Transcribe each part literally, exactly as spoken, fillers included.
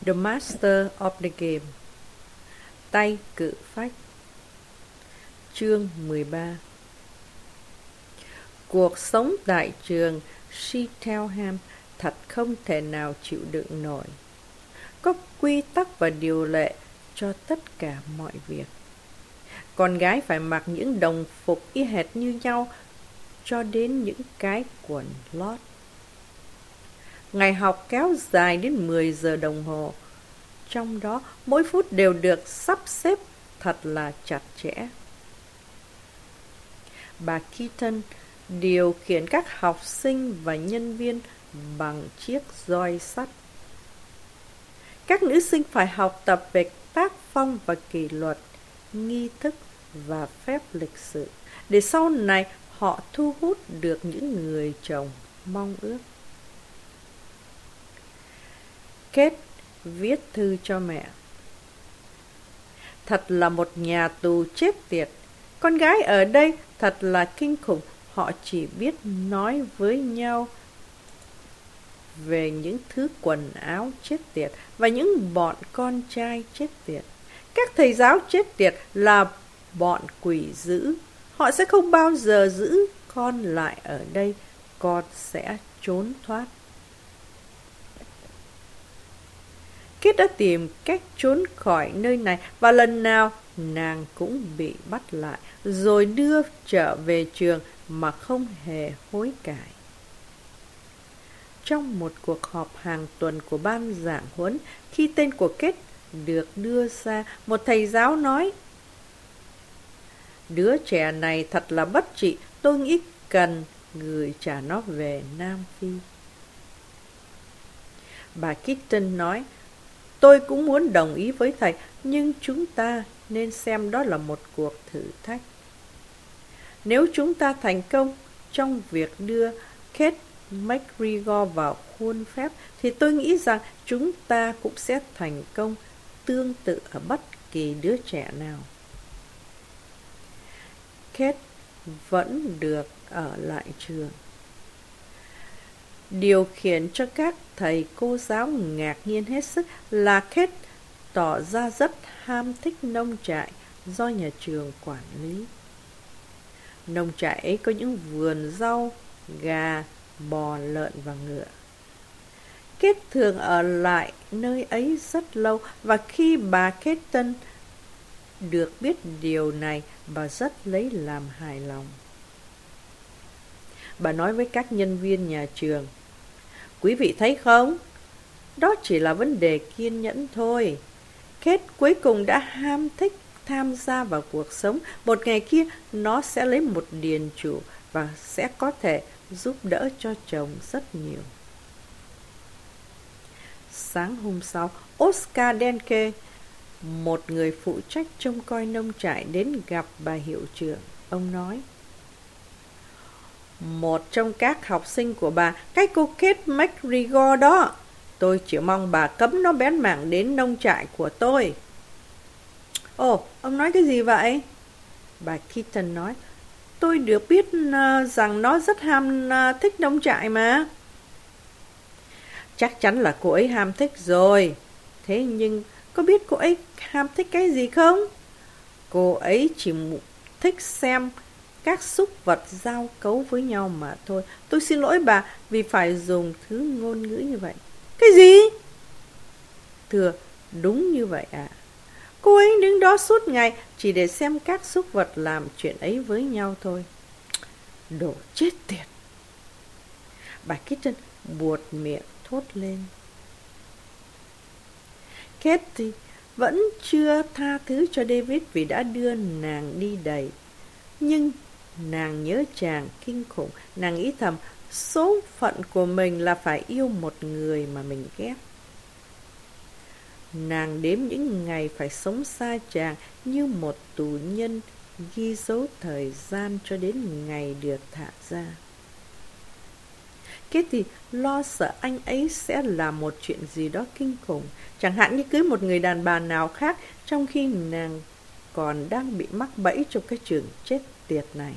The Master of the Game. Tay cự phách. Chương mười ba. Cuộc sống tại trường Cheltenham thật không thể nào chịu đựng nổi. Có quy tắc và điều lệ cho tất cả mọi việc. Con gái phải mặc những đồng phục y hệt như nhau cho đến những cái quần lót. Ngày học kéo dài đến mười giờ đồng hồ. Trong đó mỗi phút đều được sắp xếp thật là chặt chẽ. Bà Keaton điều khiển các học sinh và nhân viên bằng chiếc roi sắt. Các nữ sinh phải học tập về tác phong và kỷ luật, nghi thức và phép lịch sự, để sau này họ thu hút được những người chồng mong ước. Kate viết thư cho mẹ. Thật là một nhà tù chết tiệt. Con gái ở đây thật là kinh khủng. Họ chỉ biết nói với nhau về những thứ quần áo chết tiệt và những bọn con trai chết tiệt. Các thầy giáo chết tiệt là bọn quỷ dữ. Họ sẽ không bao giờ giữ con lại ở đây. Con sẽ trốn thoát. Kate đã tìm cách trốn khỏi nơi này và lần nào nàng cũng bị bắt lại rồi đưa trở về trường mà không hề hối cải. Trong một cuộc họp hàng tuần của ban giảng huấn, khi tên của Kate được đưa ra, một thầy giáo nói: "Đứa trẻ này thật là bất trị, tôi nghĩ cần gửi trả nó về Nam Phi." Bà Keaton nói: "Tôi cũng muốn đồng ý với thầy, nhưng chúng ta nên xem đó là một cuộc thử thách. Nếu chúng ta thành công trong việc đưa Kate McGregor vào khuôn phép, thì tôi nghĩ rằng chúng ta cũng sẽ thành công tương tự ở bất kỳ đứa trẻ nào." Kate vẫn được ở lại trường. Điều khiến cho các thầy cô giáo ngạc nhiên hết sức là Kate tỏ ra rất ham thích nông trại do nhà trường quản lý. Nông trại ấy có những vườn rau, gà, bò, lợn và ngựa. Kate thường ở lại nơi ấy rất lâu, và khi bà Keaton được biết điều này, bà rất lấy làm hài lòng. Bà nói với các nhân viên nhà trường: "Quý vị thấy không? Đó chỉ là vấn đề kiên nhẫn thôi. Kate cuối cùng đã ham thích tham gia vào cuộc sống. Một ngày kia nó sẽ lấy một điền chủ và sẽ có thể giúp đỡ cho chồng rất nhiều." Sáng hôm sau, Oscar Denke, một người phụ trách trông coi nông trại, đến gặp bà hiệu trưởng. Ông nói: "Một trong các học sinh của bà, cái cô Kate McGregor đó, tôi chỉ mong bà cấm nó bén mảng đến nông trại của tôi." "Ồ, ông nói cái gì vậy?" Bà Keaton nói: "Tôi được biết uh, rằng nó rất ham uh, thích nông trại mà." "Chắc chắn là cô ấy ham thích rồi. Thế nhưng có biết cô ấy ham thích cái gì không? Cô ấy chỉ thích xem các súc vật giao cấu với nhau mà thôi. Tôi xin lỗi bà vì phải dùng thứ ngôn ngữ như vậy." "Cái gì?" "Thưa, đúng như vậy ạ. À. Cô ấy đứng đó suốt ngày chỉ để xem các súc vật làm chuyện ấy với nhau thôi." "Đồ chết tiệt!" Bà Keaton buột miệng thốt lên. Katie vẫn chưa tha thứ cho David vì đã đưa nàng đi đầy. Nhưng nàng nhớ chàng kinh khủng. Nàng nghĩ thầm, số phận của mình là phải yêu một người mà mình ghét. Nàng đếm những ngày phải sống xa chàng như một tù nhân, ghi dấu thời gian cho đến ngày được thả ra. Katie lo sợ anh ấy sẽ làm một chuyện gì đó kinh khủng, chẳng hạn như cưới một người đàn bà nào khác, trong khi nàng còn đang bị mắc bẫy trong cái trường chết tiệt này.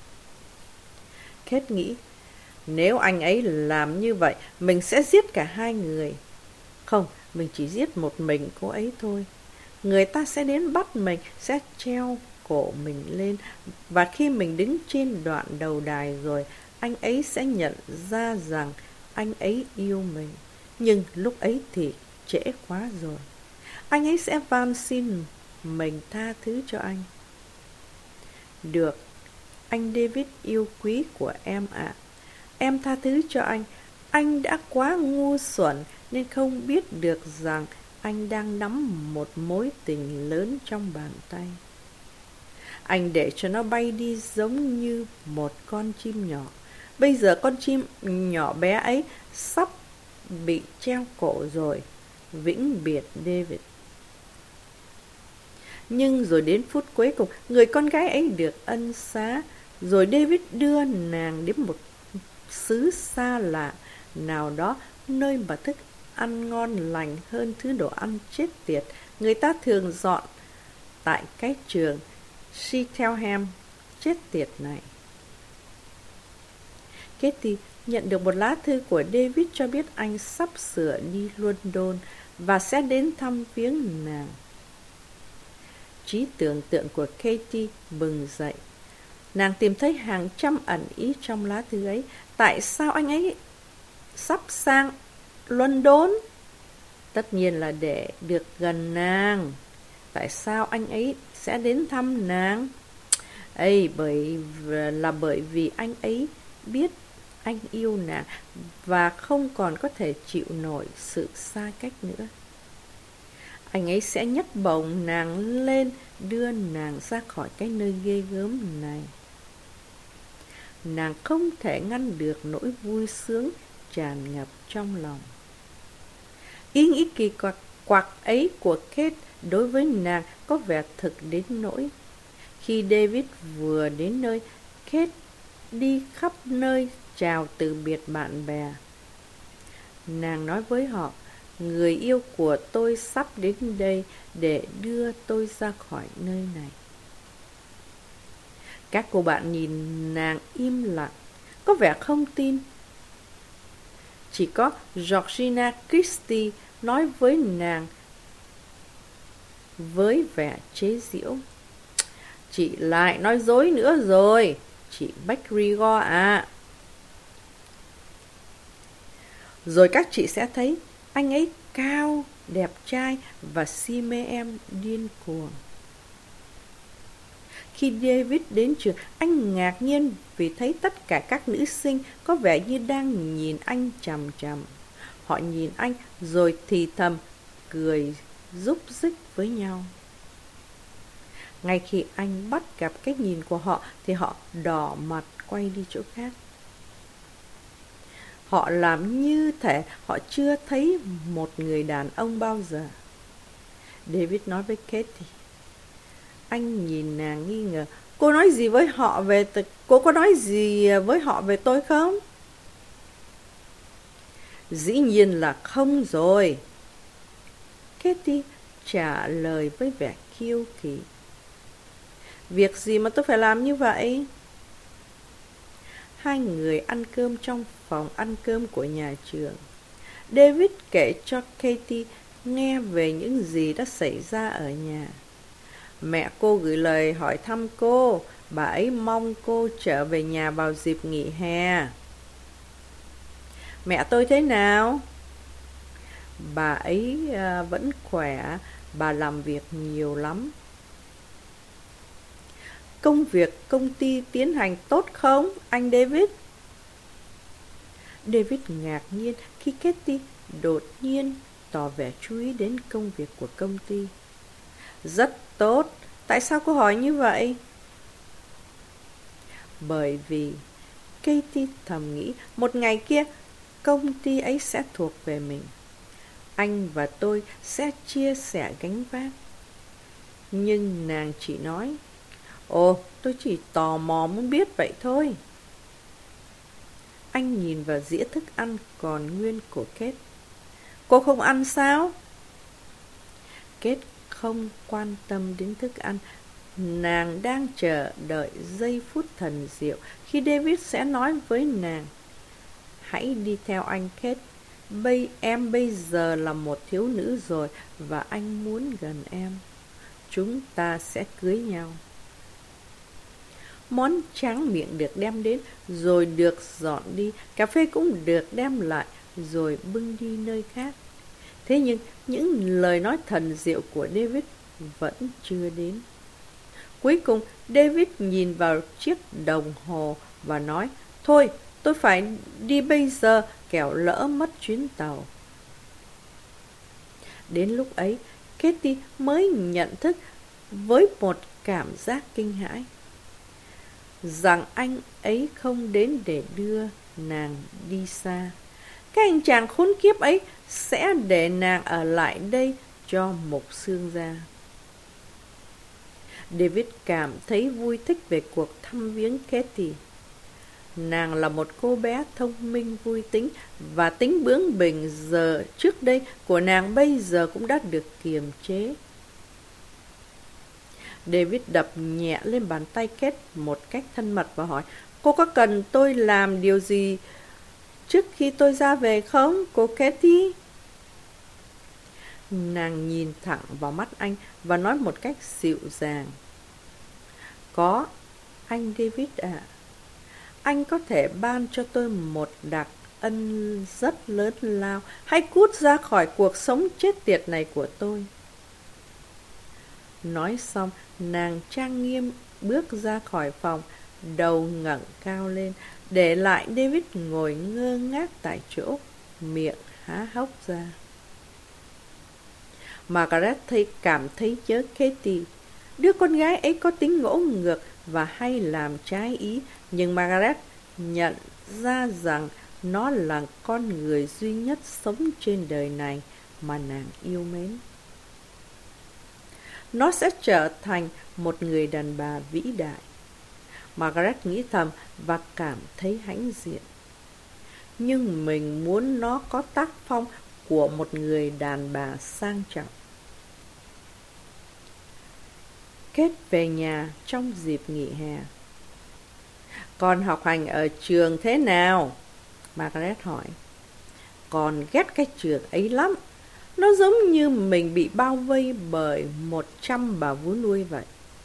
Kate nghĩ, nếu anh ấy làm như vậy, mình sẽ giết cả hai người. Không, mình chỉ giết một mình cô ấy thôi. Người ta sẽ đến bắt mình, sẽ treo cổ mình lên, và khi mình đứng trên đoạn đầu đài rồi, anh ấy sẽ nhận ra rằng anh ấy yêu mình. Nhưng lúc ấy thì trễ quá rồi. Anh ấy sẽ van xin mình tha thứ cho anh. Được, anh David yêu quý của em ạ. À. Em tha thứ cho anh. Anh đã quá ngu xuẩn nên không biết được rằng anh đang nắm một mối tình lớn trong bàn tay. Anh để cho nó bay đi giống như một con chim nhỏ. Bây giờ con chim nhỏ bé ấy sắp bị treo cổ rồi. Vĩnh biệt David. Nhưng rồi đến phút cuối cùng, người con gái ấy được ân xá. Rồi David đưa nàng đến một xứ xa lạ nào đó, nơi mà thức ăn ngon lành hơn thứ đồ ăn chết tiệt người ta thường dọn tại cái trường Cheltenham chết tiệt này. Katie nhận được một lá thư của David cho biết anh sắp sửa đi London và sẽ đến thăm viếng nàng. Trí tưởng tượng của Katie bừng dậy. Nàng tìm thấy hàng trăm ẩn ý trong lá thư ấy. Tại sao anh ấy sắp sang London? Tất nhiên là để được gần nàng. Tại sao anh ấy sẽ đến thăm nàng? Ây, bởi là bởi vì anh ấy biết anh yêu nàng và không còn có thể chịu nổi sự xa cách nữa. Anh ấy sẽ nhấc bổng nàng lên, đưa nàng ra khỏi cái nơi ghê gớm này. Nàng không thể ngăn được nỗi vui sướng tràn ngập trong lòng. Ý nghĩ kỳ quặc, quặc ấy của Kate đối với nàng có vẻ thực đến nỗi. Khi David vừa đến nơi, Kate đi khắp nơi chào từ biệt bạn bè. Nàng nói với họ, người yêu của tôi sắp đến đây để đưa tôi ra khỏi nơi này. Các cô bạn nhìn nàng im lặng, có vẻ không tin. Chỉ có Georgina Christie nói với nàng với vẻ chế giễu. Chị lại nói dối nữa rồi, chị McGregor à. Rồi các chị sẽ thấy anh ấy cao, đẹp trai và si mê em điên cuồng. Khi David đến trường, anh ngạc nhiên vì thấy tất cả các nữ sinh có vẻ như đang nhìn anh chằm chằm. Họ nhìn anh rồi thì thầm, cười rúc rích với nhau. Ngay khi anh bắt gặp cái nhìn của họ thì họ đỏ mặt quay đi chỗ khác. Họ làm như thể họ chưa thấy một người đàn ông bao giờ. David nói với Katie. Anh nhìn nàng nghi ngờ. Cô nói gì với họ về t- Cô có nói gì với họ về tôi không? Dĩ nhiên là không rồi. Katie trả lời với vẻ kiêu kỳ. Việc gì mà tôi phải làm như vậy? Hai người ăn cơm trong phòng ăn cơm của nhà trường. David kể cho Katie nghe về những gì đã xảy ra ở nhà. Mẹ cô gửi lời hỏi thăm cô, bà ấy mong cô trở về nhà vào dịp nghỉ hè. Mẹ tôi thế nào? Bà ấy à, vẫn khỏe, bà làm việc nhiều lắm. Công việc công ty tiến hành tốt không, anh David? David ngạc nhiên khi Katie đột nhiên tỏ vẻ chú ý đến công việc của công ty. Rất tốt. Tại sao cô hỏi như vậy? Bởi vì Katie thầm nghĩ một ngày kia công ty ấy sẽ thuộc về mình. Anh và tôi sẽ chia sẻ gánh vác. Nhưng nàng chỉ nói, ồ, tôi chỉ tò mò muốn biết vậy thôi. Anh nhìn vào dĩa thức ăn còn nguyên của Kate. Cô không ăn sao? Kate không quan tâm đến thức ăn. Nàng đang chờ đợi giây phút thần diệu khi David sẽ nói với nàng, hãy đi theo anh Kate. bây em bây giờ là một thiếu nữ rồi và anh muốn gần em. Chúng ta sẽ cưới nhau. Món tráng miệng được đem đến, rồi được dọn đi. Cà phê cũng được đem lại, rồi bưng đi nơi khác. Thế nhưng những lời nói thần diệu của David vẫn chưa đến. Cuối cùng David nhìn vào chiếc đồng hồ và nói, thôi tôi phải đi bây giờ, kẻo lỡ mất chuyến tàu. Đến lúc ấy Katie mới nhận thức với một cảm giác kinh hãi rằng anh ấy không đến để đưa nàng đi xa. Cái anh chàng khốn kiếp ấy sẽ để nàng ở lại đây cho mục xương ra. David cảm thấy vui thích về cuộc thăm viếng Katie. Nàng là một cô bé thông minh vui tính, và tính bướng bỉnh giờ trước đây của nàng bây giờ cũng đã được kiềm chế. David đập nhẹ lên bàn tay Kate một cách thân mật và hỏi, cô có cần tôi làm điều gì trước khi tôi ra về không, cô Katie? Nàng nhìn thẳng vào mắt anh và nói một cách dịu dàng, có, anh David ạ. À, anh có thể ban cho tôi một đặc ân rất lớn lao. Hãy cút ra khỏi cuộc sống chết tiệt này của tôi. Nói xong, nàng trang nghiêm bước ra khỏi phòng, đầu ngẩng cao lên, để lại David ngồi ngơ ngác tại chỗ, miệng há hốc ra. Margaret thấy cảm thấy nhớ Katie. Đứa con gái ấy có tính ngỗ ngược và hay làm trái ý, nhưng Margaret nhận ra rằng nó là con người duy nhất sống trên đời này mà nàng yêu mến. Nó sẽ trở thành một người đàn bà vĩ đại. Margaret nghĩ thầm và cảm thấy hãnh diện. Nhưng mình muốn nó có tác phong của một người đàn bà sang trọng. Kết về nhà trong dịp nghỉ hè. Con học hành ở trường thế nào? Margaret hỏi. Con ghét cái trường ấy lắm. Nó giống như mình bị bao vây bởi một trăm bà vú nuôi vậy.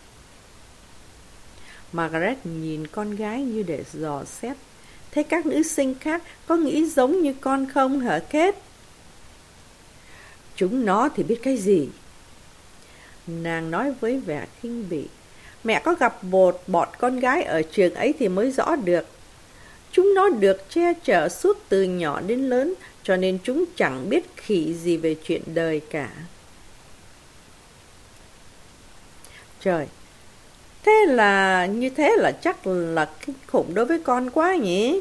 Margaret nhìn con gái như để dò xét. Thế các nữ sinh khác có nghĩ giống như con không hả Kate? Chúng nó thì biết cái gì? Nàng nói với vẻ khinh bỉ. Mẹ có gặp một bọn con gái ở trường ấy thì mới rõ được. Chúng nó được che chở suốt từ nhỏ đến lớn, cho nên chúng chẳng biết khỉ gì về chuyện đời cả. Trời, thế là như thế là chắc là kinh khủng đối với con quá nhỉ?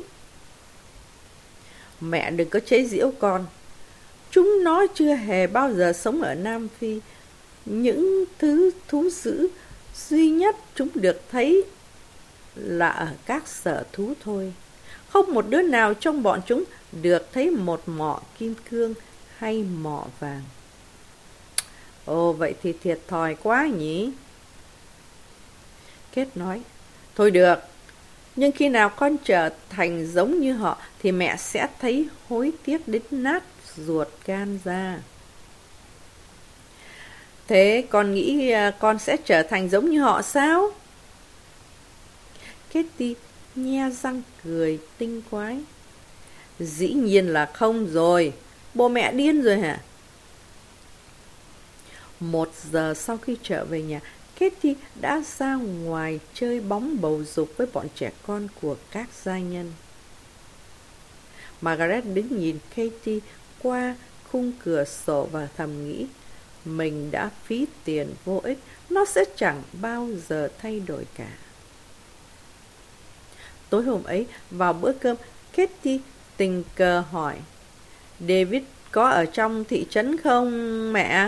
Mẹ đừng có chế giễu con. Chúng nó chưa hề bao giờ sống ở Nam Phi. Những thứ thú dữ duy nhất chúng được thấy là ở các sở thú thôi. Không một đứa nào trong bọn chúng được thấy một mỏ kim cương hay mỏ vàng. Ồ, vậy thì thiệt thòi quá nhỉ? Kate nói, thôi được, nhưng khi nào con trở thành giống như họ thì mẹ sẽ thấy hối tiếc đến nát ruột gan ra. Thế con nghĩ con sẽ trở thành giống như họ sao? Katie nhe răng cười tinh quái. Dĩ nhiên là không rồi. Bố mẹ điên rồi hả? Một giờ sau khi trở về nhà, Katie đã ra ngoài chơi bóng bầu dục với bọn trẻ con của các gia nhân. Margaret đứng nhìn Katie qua khung cửa sổ và thầm nghĩ, mình đã phí tiền vô ích, nó sẽ chẳng bao giờ thay đổi cả. Tối hôm ấy, vào bữa cơm, Katie tình cờ hỏi, David có ở trong thị trấn không mẹ?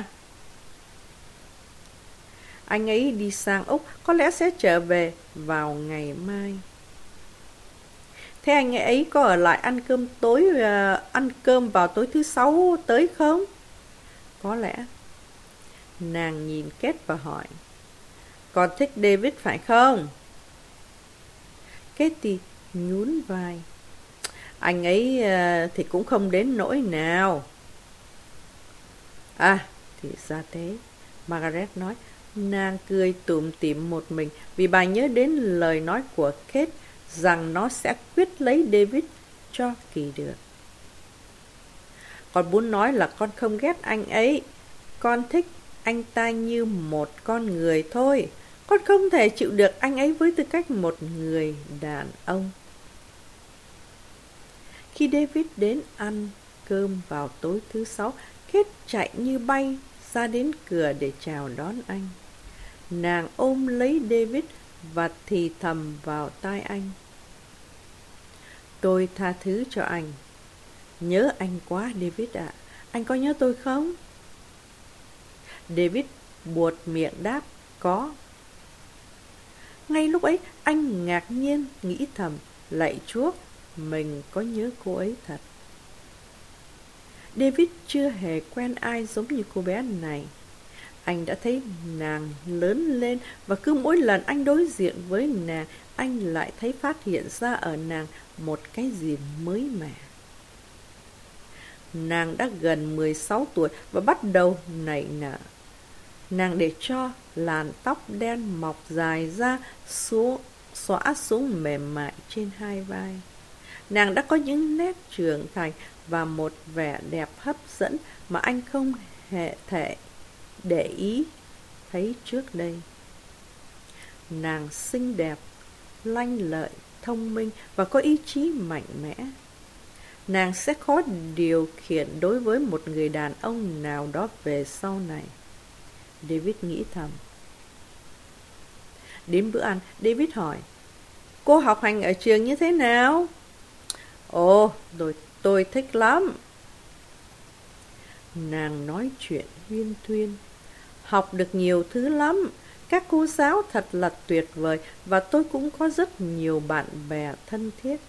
Anh ấy đi sang Úc, có lẽ sẽ trở về vào ngày mai. Thế anh ấy có ở lại ăn cơm tối, uh, ăn cơm vào tối thứ sáu tới không? Có lẽ. Nàng nhìn Kate và hỏi, con thích David phải không? Katie nhún vai. Anh ấy à, thì cũng không đến nỗi nào. À, thì ra thế, Margaret nói. Nàng cười tủm tỉm một mình vì bà nhớ đến lời nói của Kate rằng nó sẽ quyết lấy David cho kỳ được. Con muốn nói là con không ghét anh ấy. Con thích anh ta như một con người thôi. Con không thể chịu được anh ấy với tư cách một người đàn ông. Khi David đến ăn cơm vào tối thứ sáu, Kate chạy như bay ra đến cửa để chào đón anh. Nàng ôm lấy David và thì thầm vào tai anh. Tôi tha thứ cho anh. Nhớ anh quá, David ạ. Anh có nhớ tôi không? David buột miệng đáp, có. Ngay lúc ấy, anh ngạc nhiên nghĩ thầm, lạy Chúa, mình có nhớ cô ấy thật. David chưa hề quen ai giống như cô bé này. Anh đã thấy nàng lớn lên và cứ mỗi lần anh đối diện với nàng, anh lại thấy phát hiện ra ở nàng một cái gì mới mẻ. Nàng đã gần mười sáu tuổi và bắt đầu nảy nở. Nàng để cho làn tóc đen mọc dài ra xuống, xõa xuống mềm mại trên hai vai. Nàng đã có những nét trưởng thành và một vẻ đẹp hấp dẫn mà anh không hề thể để ý thấy trước đây. Nàng xinh đẹp, lanh lợi, thông minh và có ý chí mạnh mẽ. Nàng sẽ khó điều khiển đối với một người đàn ông nào đó về sau này, David nghĩ thầm. Đến bữa ăn, David hỏi, cô học hành ở trường như thế nào? Ồ, tôi, tôi thích lắm. Nàng nói chuyện huyên thuyên. Học được nhiều thứ lắm. Các cô giáo thật là tuyệt vời và tôi cũng có rất nhiều bạn bè thân thiết.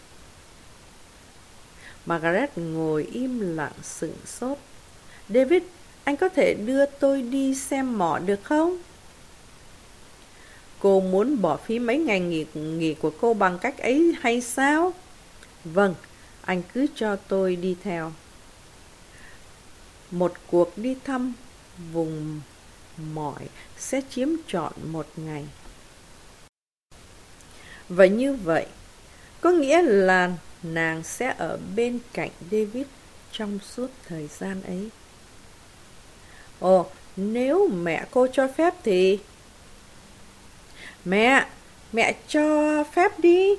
Margaret ngồi im lặng sững sốt. David, anh có thể đưa tôi đi xem mỏ được không? Cô muốn bỏ phí mấy ngày nghỉ, nghỉ của cô bằng cách ấy hay sao? Vâng, anh cứ cho tôi đi theo. Một cuộc đi thăm vùng mỏi sẽ chiếm trọn một ngày. Và như vậy, có nghĩa là nàng sẽ ở bên cạnh David trong suốt thời gian ấy. Ồ, nếu mẹ cô cho phép thì... Mẹ, mẹ cho phép đi.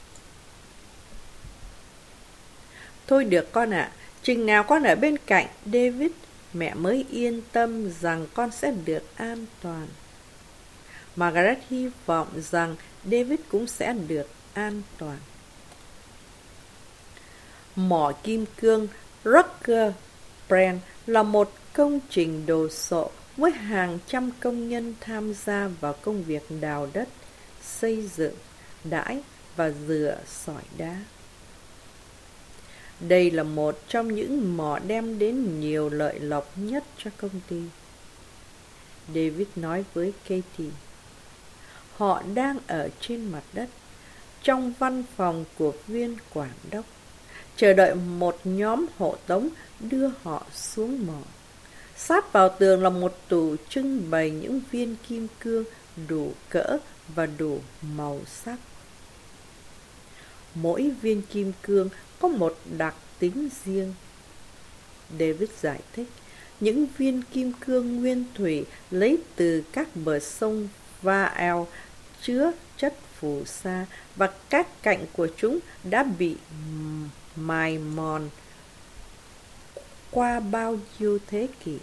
Thôi được con ạ, à, chừng nào con ở bên cạnh David, mẹ mới yên tâm rằng con sẽ được an toàn. Margaret hy vọng rằng David cũng sẽ được an toàn. Mỏ kim cương Rocker Brand là một công trình đồ sộ với hàng trăm công nhân tham gia vào công việc đào đất, xây dựng, đãi và rửa sỏi đá. Đây là một trong những mỏ đem đến nhiều lợi lộc nhất cho công ty. David nói với Katie. Họ đang ở trên mặt đất, trong văn phòng của viên quản đốc, chờ đợi một nhóm hộ tống đưa họ xuống mỏ. Sát vào tường là một tủ trưng bày những viên kim cương đủ cỡ và đủ màu sắc. Mỗi viên kim cương có một đặc tính riêng. David giải thích, những viên kim cương nguyên thủy lấy từ các bờ sông và eo chứa chất phù sa và các cạnh của chúng đã bị mài mòn qua bao nhiêu thế kỷ.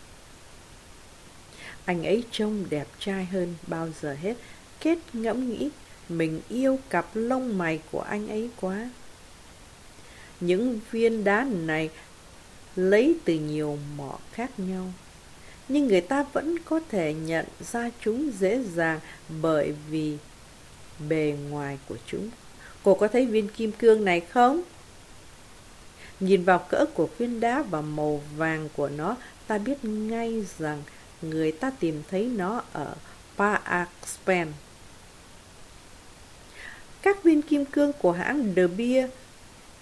Anh ấy trông đẹp trai hơn bao giờ hết. Kate ngẫm nghĩ, mình yêu cặp lông mày của anh ấy quá. Những viên đá này lấy từ nhiều mỏ khác nhau, nhưng người ta vẫn có thể nhận ra chúng dễ dàng bởi vì bề ngoài của chúng. Cô có thấy viên kim cương này không? Nhìn vào cỡ của viên đá và màu vàng của nó, ta biết ngay rằng người ta tìm thấy nó ở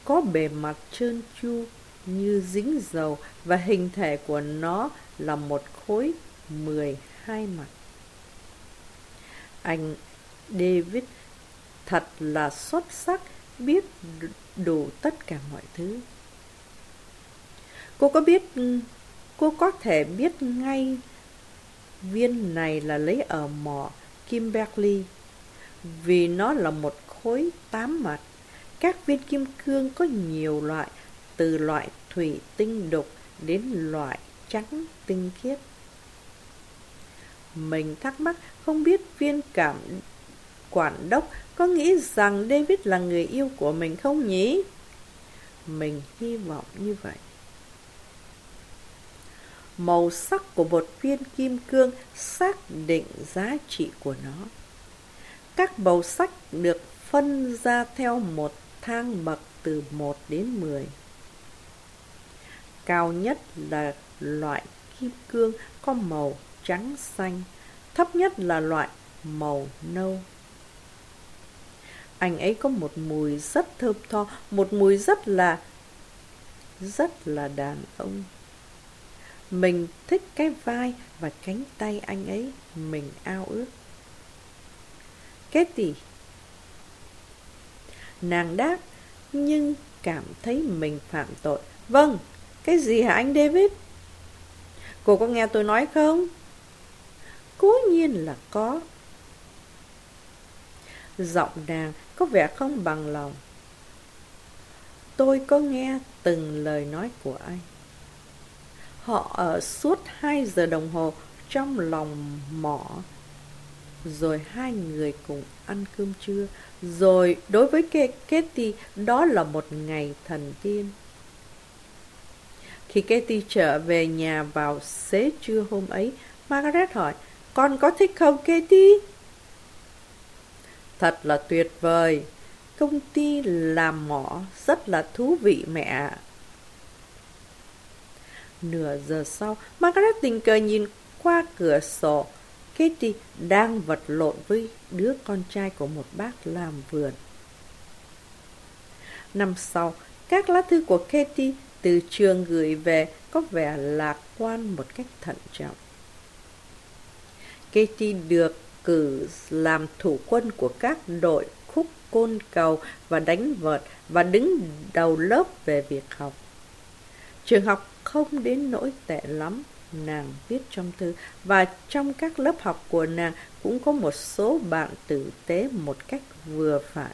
có bề mặt trơn tru như dính dầu và hình thể của nó là một khối mười hai mặt. Anh David thật là xuất sắc, biết đủ tất cả mọi thứ. Cô có biết, cô có thể biết ngay viên này là lấy ở mỏ Kimberley, vì nó là một khối tám mặt. Các viên kim cương có nhiều loại, từ loại thủy tinh đục đến loại trắng tinh khiết. Mình thắc mắc không biết viên cảm quản đốc có nghĩ rằng David là người yêu của mình không nhỉ? Mình hy vọng như vậy. Màu sắc của một viên kim cương xác định giá trị của nó. Các màu sắc được phân ra theo một thang bậc từ một đến mười. Cao nhất là loại kim cương có màu trắng xanh, thấp nhất là loại màu nâu. Anh ấy có một mùi rất thơm tho, một mùi rất là, rất là đàn ông. Mình thích cái vai và cánh tay anh ấy, mình ao ước. Katie. Nàng đáp, nhưng cảm thấy mình phạm tội. Vâng, cái gì hả anh David? Cô có nghe tôi nói không? Cố nhiên là có. Giọng nàng có vẻ không bằng lòng. Tôi có nghe từng lời nói của anh. Họ ở suốt hai giờ đồng hồ trong lòng mỏ. Rồi hai người cùng ăn cơm trưa. Rồi đối với Katie, đó là một ngày thần tiên. Khi Katie trở về nhà vào xế trưa hôm ấy, Margaret hỏi, con có thích không Katie? Thật là tuyệt vời. Công ty làm mỏ rất là thú vị mẹ ạ. Nửa giờ sau, Margaret tình cờ nhìn qua cửa sổ. Katie đang vật lộn với đứa con trai của một bác làm vườn. Năm sau, các lá thư của Katie từ trường gửi về có vẻ lạc quan một cách thận trọng. Katie được cử làm thủ quân của các đội khúc côn cầu và đánh vợt và đứng đầu lớp về việc học. Trường học không đến nỗi tệ lắm, nàng viết trong thư, và trong các lớp học của nàng cũng có một số bạn tử tế một cách vừa phải.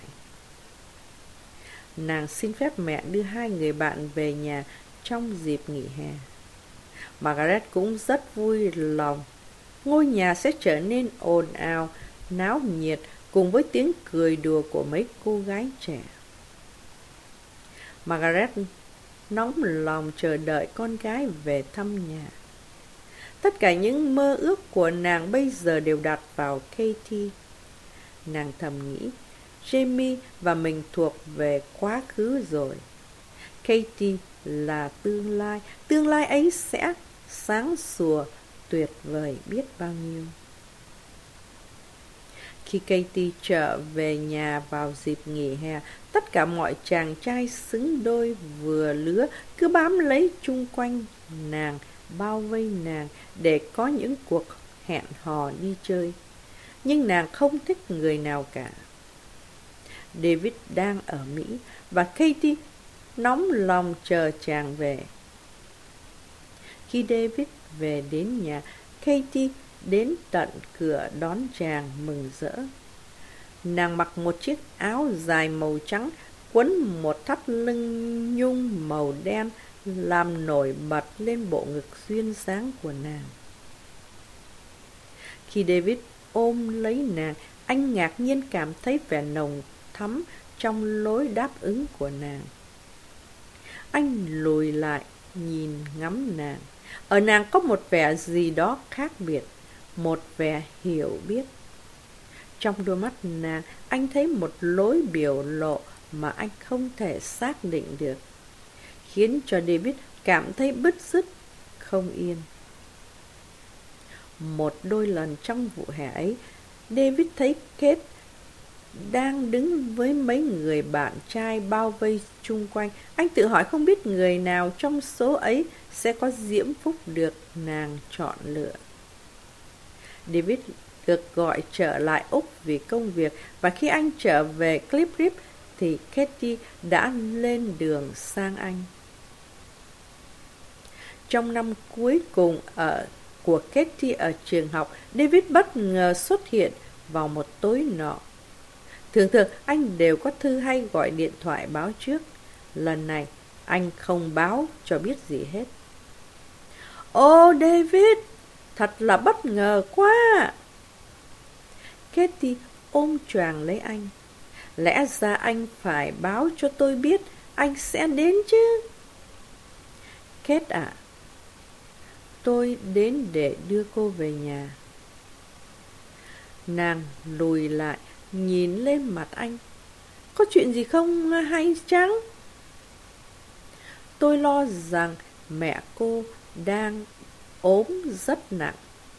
Nàng xin phép mẹ đưa hai người bạn về nhà trong dịp nghỉ hè. Margaret cũng rất vui lòng. Ngôi nhà sẽ trở nên ồn ào, náo nhiệt cùng với tiếng cười đùa của mấy cô gái trẻ. Margaret nóng lòng chờ đợi con gái về thăm nhà. Tất cả những mơ ước của nàng bây giờ đều đặt vào Katie. Nàng thầm nghĩ, Jamie và mình thuộc về quá khứ rồi. Katie là tương lai, tương lai ấy sẽ sáng sủa, tuyệt vời biết bao nhiêu. Khi Katie trở về nhà vào dịp nghỉ hè, tất cả mọi chàng trai xứng đôi vừa lứa cứ bám lấy chung quanh nàng, bao vây nàng để có những cuộc hẹn hò đi chơi. Nhưng nàng không thích người nào cả. David đang ở Mỹ và Katie nóng lòng chờ chàng về. Khi David về đến nhà, Katie đến tận cửa đón chàng mừng rỡ. Nàng mặc một chiếc áo dài màu trắng, quấn một thắt lưng nhung màu đen, làm nổi bật lên bộ ngực duyên dáng của nàng. Khi David ôm lấy nàng, anh ngạc nhiên cảm thấy vẻ nồng thắm trong lối đáp ứng của nàng. Anh lùi lại, nhìn ngắm nàng. Ở nàng có một vẻ gì đó khác biệt, một vẻ hiểu biết. Trong đôi mắt nàng, anh thấy một lối biểu lộ mà anh không thể xác định được, khiến cho David cảm thấy bứt rứt, không yên. Một đôi lần trong vụ hè ấy, David thấy Kate đang đứng với mấy người bạn trai bao vây chung quanh. Anh tự hỏi không biết người nào trong số ấy sẽ có diễm phúc được nàng chọn lựa. David được gọi trở lại Úc vì công việc, và khi anh trở về Cliff Riff thì Katie đã lên đường sang Anh. Trong năm cuối cùng ở của Katie ở trường học, David bất ngờ xuất hiện vào một tối nọ. Thường thường anh đều có thư hay gọi điện thoại báo trước. Lần này anh không báo cho biết gì hết. Ô David, thật là bất ngờ quá. Katie ôm choàng lấy anh. Lẽ ra anh phải báo cho tôi biết anh sẽ đến chứ. Kate ạ, tôi đến để đưa cô về nhà. Nàng lùi lại, nhìn lên mặt anh. Có chuyện gì không hay chăng? Tôi lo rằng mẹ cô đang ốm rất nặng.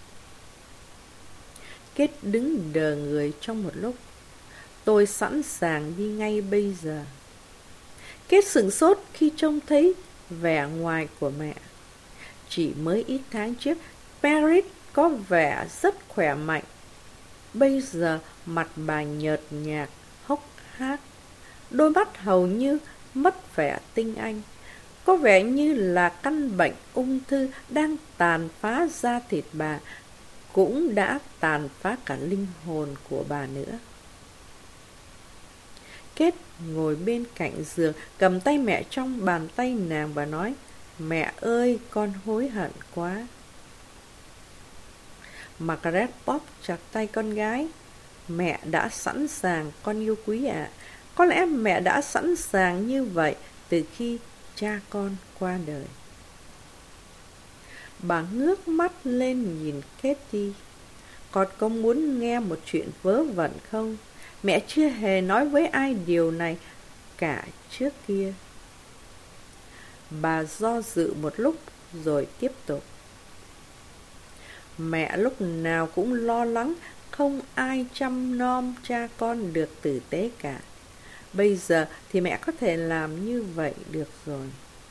Kết đứng đờ người trong một lúc. Tôi sẵn sàng đi ngay bây giờ. Kết sửng sốt khi trông thấy vẻ ngoài của mẹ. Chỉ mới ít tháng trước, Paris có vẻ rất khỏe mạnh. Bây giờ mặt bà nhợt nhạt, hốc hác, đôi mắt hầu như mất vẻ tinh anh. Có vẻ như là căn bệnh ung thư đang tàn phá da thịt bà, cũng đã tàn phá cả linh hồn của bà nữa. Kết ngồi bên cạnh giường, cầm tay mẹ trong bàn tay nàng và nói, mẹ ơi, con hối hận quá. Margaret bóp chặt tay con gái. Mẹ đã sẵn sàng, con yêu quý ạ. À. Có lẽ mẹ đã sẵn sàng như vậy từ khi cha con qua đời. Bà ngước mắt lên nhìn Katie. Con có muốn nghe một chuyện vớ vẩn không? Mẹ chưa hề nói với ai điều này cả trước kia. Bà do dự một lúc rồi tiếp tục. Mẹ lúc nào cũng lo lắng không ai chăm nom cha con được tử tế cả. Bây giờ thì mẹ có thể làm như vậy được rồi.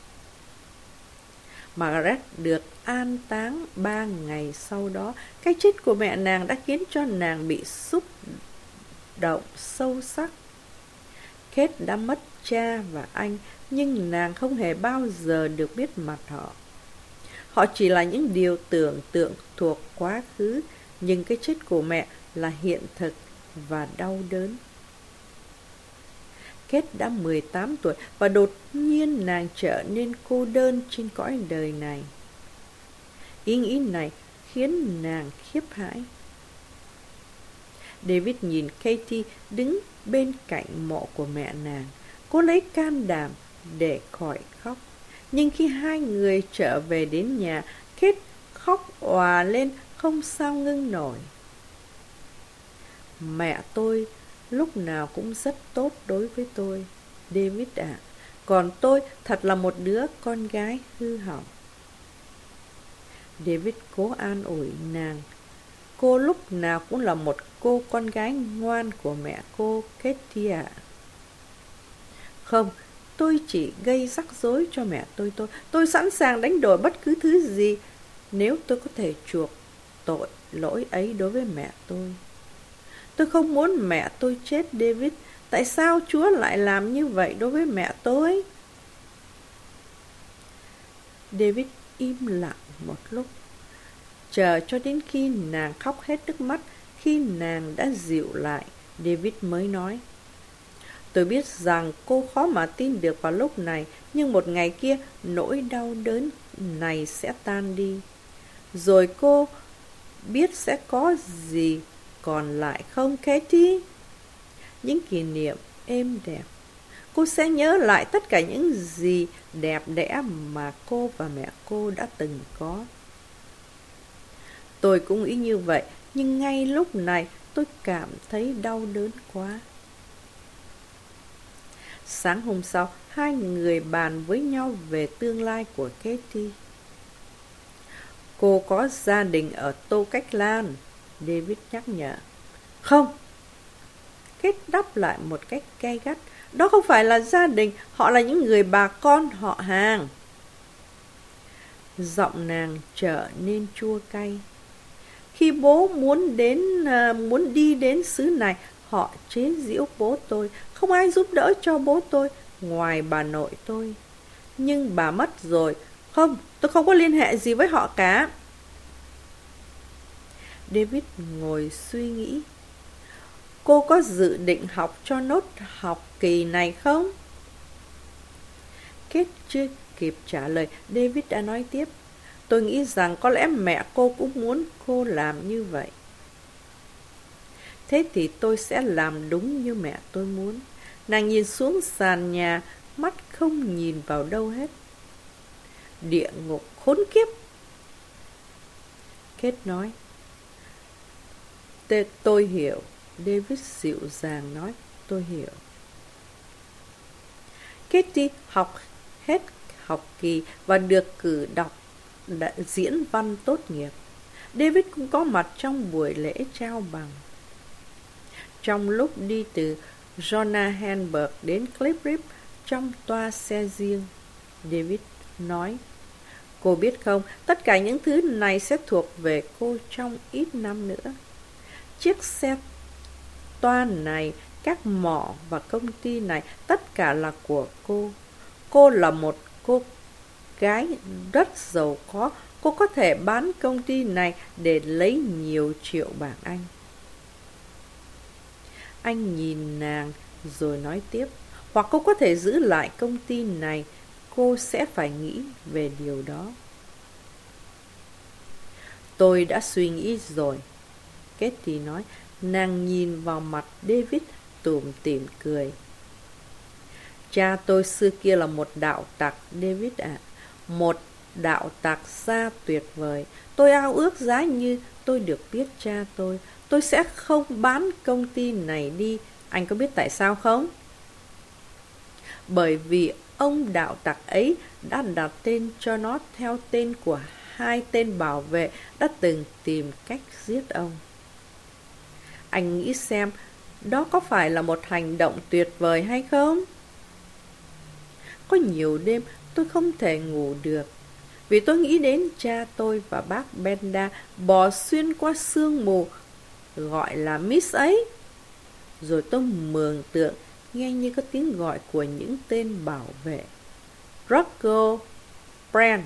Margaret được an táng ba ngày sau đó. Cái chết của mẹ nàng đã khiến cho nàng bị xúc động sâu sắc. Kate đã mất cha và anh, nhưng nàng không hề bao giờ được biết mặt họ. Họ chỉ là những điều tưởng tượng thuộc quá khứ, nhưng cái chết của mẹ là hiện thực và đau đớn. Kate đã mười tám tuổi và đột nhiên nàng trở nên cô đơn trên cõi đời này. Ý nghĩ này khiến nàng khiếp hãi. David nhìn Katie đứng bên cạnh mộ của mẹ nàng. Cô lấy can đảm để khỏi khóc. Nhưng khi hai người trở về đến nhà, Kate khóc òa lên không sao ngưng nổi. Mẹ tôi lúc nào cũng rất tốt đối với tôi, David ạ. À. Còn tôi thật là một đứa con gái hư hỏng. David cố an ủi nàng. Cô lúc nào cũng là một cô con gái ngoan của mẹ cô, Katie ạ. À. Không, tôi chỉ gây rắc rối cho mẹ tôi thôi. Tôi sẵn sàng đánh đổi bất cứ thứ gì nếu tôi có thể chuộc tội lỗi ấy đối với mẹ tôi. Tôi không muốn mẹ tôi chết, David. Tại sao Chúa lại làm như vậy đối với mẹ tôi? David im lặng một lúc, chờ cho đến khi nàng khóc hết nước mắt. Khi nàng đã dịu lại, David mới nói, tôi biết rằng cô khó mà tin được vào lúc này, nhưng một ngày kia nỗi đau đớn này sẽ tan đi. Rồi cô biết sẽ có gì còn lại không, Katie? Những kỷ niệm êm đẹp. Cô sẽ nhớ lại tất cả những gì đẹp đẽ mà cô và mẹ cô đã từng có. Tôi cũng nghĩ như vậy, nhưng ngay lúc này tôi cảm thấy đau đớn quá. Sáng hôm sau, hai người bàn với nhau về tương lai của Katie. Cô có gia đình ở Tô Cách Lan, David nhắc nhở. Không, Kết đáp lại một cách gay gắt. Đó không phải là gia đình, họ là những người bà con họ hàng. Giọng nàng trở nên chua cay. Khi bố muốn đến uh, muốn đi đến xứ này, họ chế giễu bố tôi. Không ai giúp đỡ cho bố tôi ngoài bà nội tôi. Nhưng bà mất rồi. Không, tôi không có liên hệ gì với họ cả. David ngồi suy nghĩ. Cô có dự định học cho nốt học kỳ này không? Kate chưa kịp trả lời, David đã nói tiếp. Tôi nghĩ rằng có lẽ mẹ cô cũng muốn cô làm như vậy. Thế thì tôi sẽ làm đúng như mẹ tôi muốn. Nàng nhìn xuống sàn nhà, mắt không nhìn vào đâu hết. Địa ngục khốn kiếp. Kate nói. Tôi hiểu. David dịu dàng nói. Tôi hiểu. Katie học hết học kỳ và được cử đọc diễn văn tốt nghiệp. David cũng có mặt trong buổi lễ trao bằng. Trong lúc đi từ Johannesburg đến Cliff River trong toa xe riêng, David nói, cô biết không, tất cả những thứ này sẽ thuộc về cô trong ít năm nữa. Chiếc xe toa này, các mỏ và công ty này, tất cả là của cô. Cô là một cô gái rất giàu có. Cô có thể bán công ty này để lấy nhiều triệu bảng Anh. Anh nhìn nàng rồi nói tiếp. Hoặc cô có thể giữ lại công ty này. Cô sẽ phải nghĩ về điều đó. Tôi đã suy nghĩ rồi, Katie nói. Nàng nhìn vào mặt David tủm tỉm cười. Cha tôi xưa kia là một đạo tặc, David ạ. À. Một đạo tặc gia tuyệt vời. Tôi ao ước giá như tôi được biết cha tôi. Tôi sẽ không bán công ty này đi. Anh có biết tại sao không? Bởi vì ông đạo tặc ấy đã đặt tên cho nó theo tên của hai tên bảo vệ đã từng tìm cách giết ông. Anh nghĩ xem, đó có phải là một hành động tuyệt vời hay không? Có nhiều đêm tôi không thể ngủ được, vì tôi nghĩ đến cha tôi và bác Benda bò xuyên qua sương mù, gọi là Miss ấy. Rồi tôi mường tượng nghe như có tiếng gọi của những tên bảo vệ. Rocco, Brand.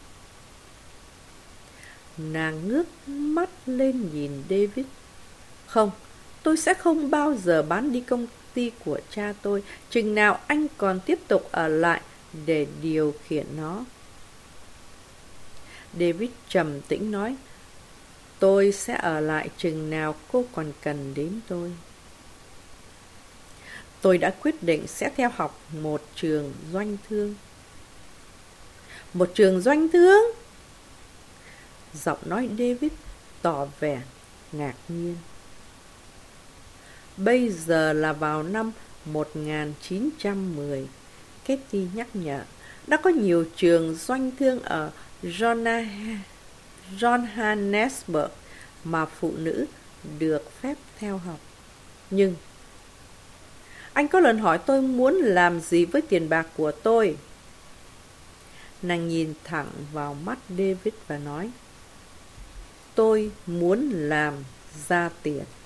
Nàng ngước mắt lên nhìn David. Không, tôi sẽ không bao giờ bán đi công ty của cha tôi, chừng nào anh còn tiếp tục ở lại để điều khiển nó. David trầm tĩnh nói, tôi sẽ ở lại chừng nào cô còn cần đến tôi. Tôi đã quyết định sẽ theo học một trường doanh thương. Một trường doanh thương? Giọng nói David tỏ vẻ ngạc nhiên. Bây giờ là vào năm một nghìn chín trăm mười, Katie nhắc nhở. Đã có nhiều trường doanh thương ở Johannesburg mà phụ nữ được phép theo học. Nhưng anh có lần hỏi tôi muốn làm gì với tiền bạc của tôi. Nàng nhìn thẳng vào mắt David và nói, tôi muốn làm ra tiền.